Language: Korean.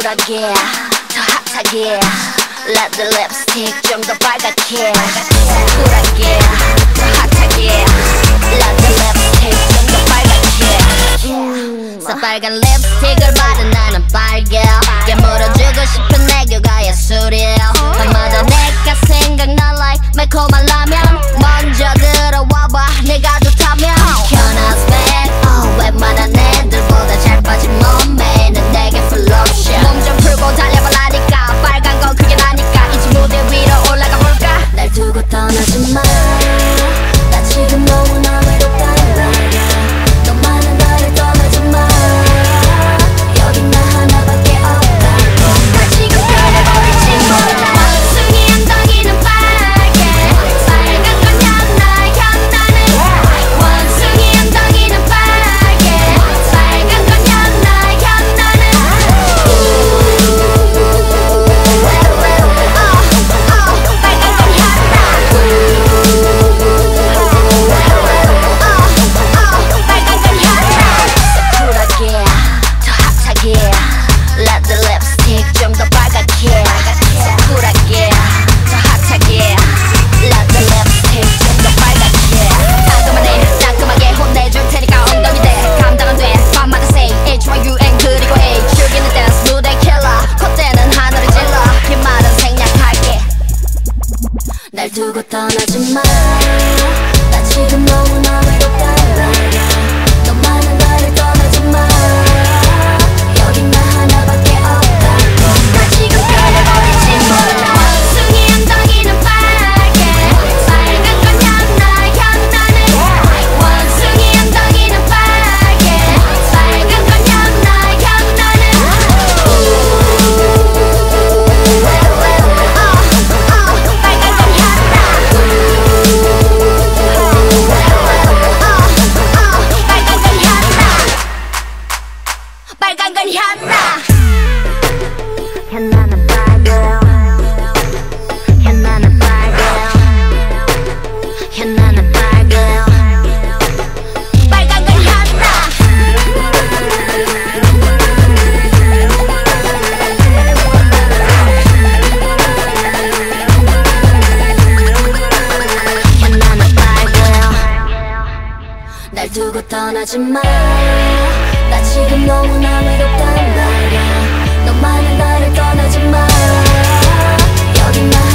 쿨하게 더 핫하게 Let the lipstick 좀 더 빨갛게 쿨하게 더 핫하게 Let the lipstick 좀 더 빨갛게 새빨간 립스틱을 바른 나는 빨개 깨물어주고 싶은 애교가 예술이야 밤마다 내가 생각나 like 매콤한 라면 먼저 들어와봐 내가 좋다면 Can I spend 웬만한 애들보다 잘 빠진 몸매 는 내게 full option 몸 좀 풀고 달려봐라니까 빨간 건 그게 나니까 이제 무대 위로 올라가 볼까 날 두고 떠나지 마 나 지금 너무나 외롭단 말이야 너만은 나를 떠나지 마 여긴 나 하나밖에 없다고 나 지금 변해버릴지 몰라 원숭이 엉덩이는 빨개 빨간 건 향나 향나는 원숭이 엉덩이는 빨개 빨간 건 향나 향나는 빨간 건 쿨하게 더 핫하게 Let the lipstick 좀 더 빨갛게 쿨하게 더 핫하게 Let the lipstick 좀 더 빨갛게 따끔하네 따끔하게 혼내줄 테니까 엉덩이 대 감당 안 돼 밤마다 say H-Y-U-N 그리고 A 즐기는 댄스 무대 킬러 콧대는 하늘을 찔러 긴 말은 생략할게 날 두고 떠나지 마 나 지금 너무나 외롭단 말이야 너만은 나를 떠나지 마 여긴 나 하나밖에 없다고 나 지금 변해버릴지 몰라 원숭이 엉덩이는 빨개 빨간 건 향나 향나는 원숭이 엉덩이는 빨개 빨간 건 향나 향나는 빨간 건 향나 빨간 건 향나 향나는 빨개 향나는 빨개 향나는 빨개 빨간 건 향나 향나는 빨개 날 두고 떠나지 마 나 지금 너무나 외롭단 말이야 너만은 나를 떠나지 마 여긴 나